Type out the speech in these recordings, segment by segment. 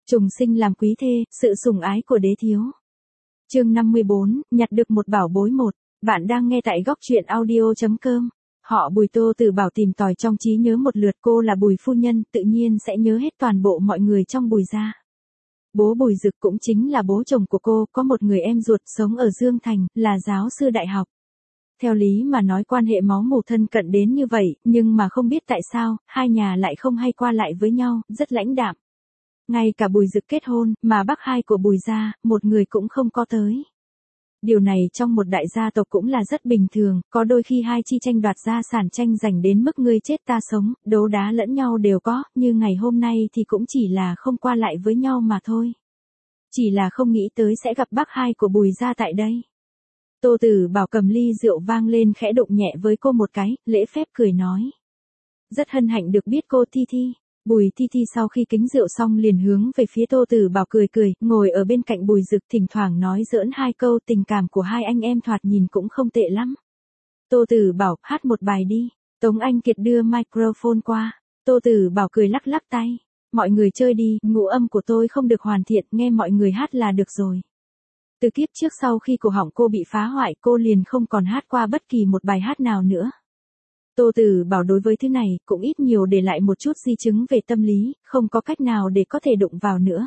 Trùng sinh làm quý thê, sự sủng ái của đế thiếu. Chương 54, nhặt được một bảo bối một. Bạn đang nghe tại góc truyện audio.com. Họ Bùi, Tô Tử Bảo tìm tòi trong trí nhớ một lượt, cô là Bùi phu nhân, tự nhiên sẽ nhớ hết toàn bộ mọi người trong Bùi gia. Bố Bùi Dực cũng chính là bố chồng của cô, có một người em ruột sống ở Dương Thành, là giáo sư đại học. Theo lý mà nói quan hệ máu mủ thân cận đến như vậy, nhưng mà không biết tại sao, hai nhà lại không hay qua lại với nhau, rất lãnh đạm. Ngay cả Bùi Dực kết hôn, mà bác hai của Bùi gia, một người cũng không có tới. Điều này trong một đại gia tộc cũng là rất bình thường, có đôi khi hai chi tranh đoạt gia sản tranh giành đến mức ngươi chết ta sống, đấu đá lẫn nhau đều có, như ngày hôm nay thì cũng chỉ là không qua lại với nhau mà thôi. Chỉ là không nghĩ tới sẽ gặp bác hai của Bùi gia tại đây. Tô Tử Bảo cầm ly rượu vang lên khẽ đụng nhẹ với cô một cái, lễ phép cười nói. Rất hân hạnh được biết cô Thi Thi. Bùi Thi Thi sau khi kính rượu xong liền hướng về phía Tô Tử Bảo cười cười, ngồi ở bên cạnh Bùi Dực thỉnh thoảng nói giỡn hai câu, tình cảm của hai anh em thoạt nhìn cũng không tệ lắm. Tô Tử Bảo, hát một bài đi. Tống Anh Kiệt đưa microphone qua. Tô Tử Bảo cười lắc lắc tay. Mọi người chơi đi, ngũ âm của tôi không được hoàn thiện, nghe mọi người hát là được rồi. Từ kiếp trước sau khi cổ họng cô bị phá hoại, cô liền không còn hát qua bất kỳ một bài hát nào nữa. Tô Tử Bảo đối với thứ này, cũng ít nhiều để lại một chút di chứng về tâm lý, không có cách nào để có thể đụng vào nữa.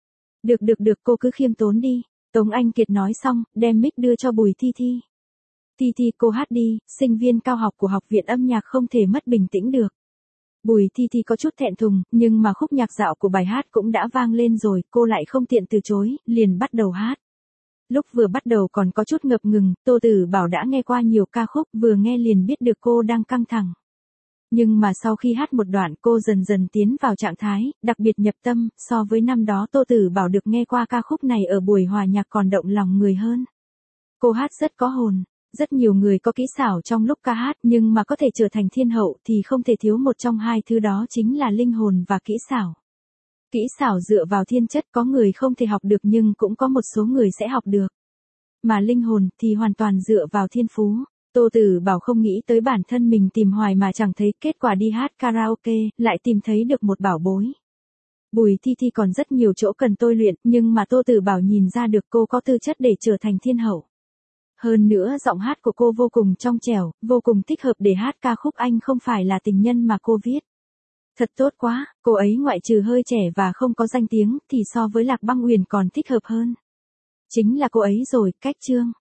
Được, cô cứ khiêm tốn đi. Tống Anh Kiệt nói xong, đem mic đưa cho Bùi Thi Thi. Thi Thi, cô hát đi, sinh viên cao học của học viện âm nhạc không thể mất bình tĩnh được. Bùi Thi Thi có chút thẹn thùng, nhưng mà khúc nhạc dạo của bài hát cũng đã vang lên rồi, cô lại không tiện từ chối, liền bắt đầu hát. Lúc vừa bắt đầu còn có chút ngập ngừng, Tô Tử Bảo đã nghe qua nhiều ca khúc, vừa nghe liền biết được cô đang căng thẳng. Nhưng mà sau khi hát một đoạn cô dần dần tiến vào trạng thái, đặc biệt nhập tâm, so với năm đó Tô Tử Bảo được nghe qua ca khúc này ở buổi hòa nhạc còn động lòng người hơn. Cô hát rất có hồn, rất nhiều người có kỹ xảo trong lúc ca hát nhưng mà có thể trở thành thiên hậu thì không thể thiếu một trong hai thứ đó chính là linh hồn và kỹ xảo. Kỹ xảo dựa vào thiên chất có người không thể học được nhưng cũng có một số người sẽ học được. Mà linh hồn thì hoàn toàn dựa vào thiên phú. Tô Tử Bảo không nghĩ tới bản thân mình tìm hoài mà chẳng thấy, kết quả đi hát karaoke, lại tìm thấy được một bảo bối. Bùi Thi Thi còn rất nhiều chỗ cần tôi luyện, nhưng mà Tô Tử Bảo nhìn ra được cô có tư chất để trở thành thiên hậu. Hơn nữa giọng hát của cô vô cùng trong trẻo, vô cùng thích hợp để hát ca khúc Anh Không Phải Là Tình Nhân mà cô viết. Thật tốt quá, cô ấy ngoại trừ hơi trẻ và không có danh tiếng thì so với Lạc Băng Uyển còn thích hợp hơn. Chính là cô ấy rồi, Cách Trương.